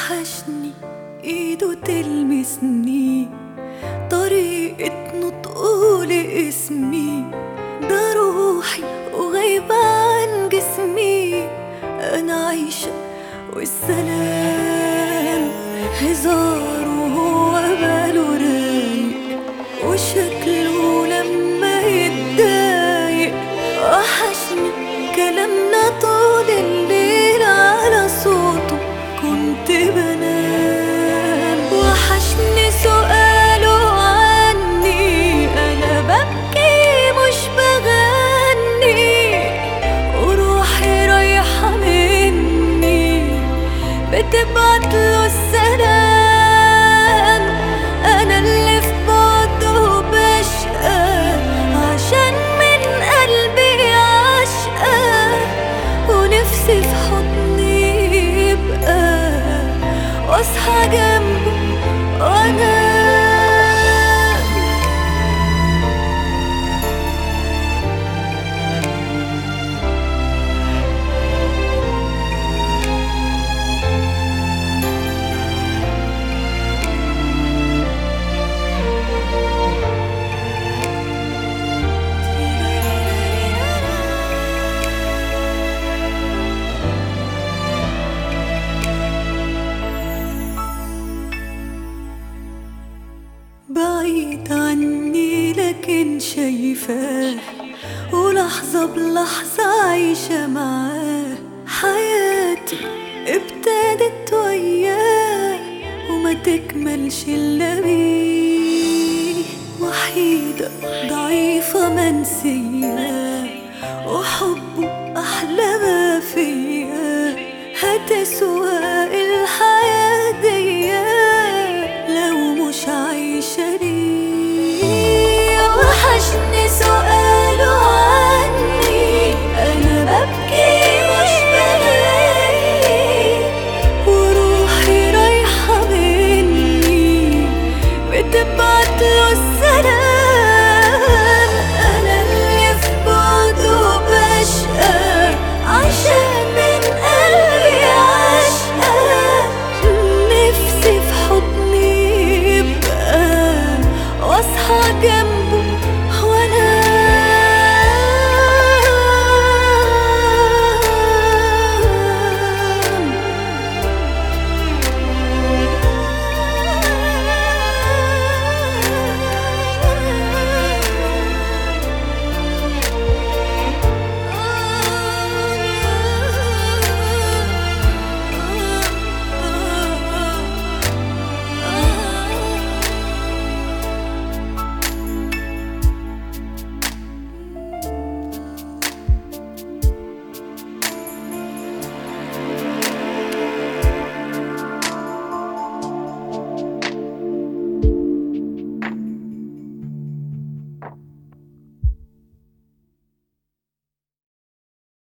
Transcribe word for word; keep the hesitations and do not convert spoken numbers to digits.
وحشني ايده تلمسني، طريقة نطقه لاسمي، ده روحي وغايبة عن جسمي. انا عايشة والسلام هزاره، وهو باله رايق وشكله لما يتضايق. وحشني كلامنا طول الليل على صوته كنت بنام. وحشني سؤاله عني انا ببكي مش بغني، وروحي رايحة مني بتبعتله السلام. انا اللي في بعده بشقى عشان من قلبي عشقى، ونفسي في حضني يبقى واصحى جنبه وانا بعيد عني لكن شايفاه، ولحظة بلحظة عايشة معاه. حياتي ابتدت وياه وما تكملش إلا بيه. وحيدة ضعيفة منسية وحب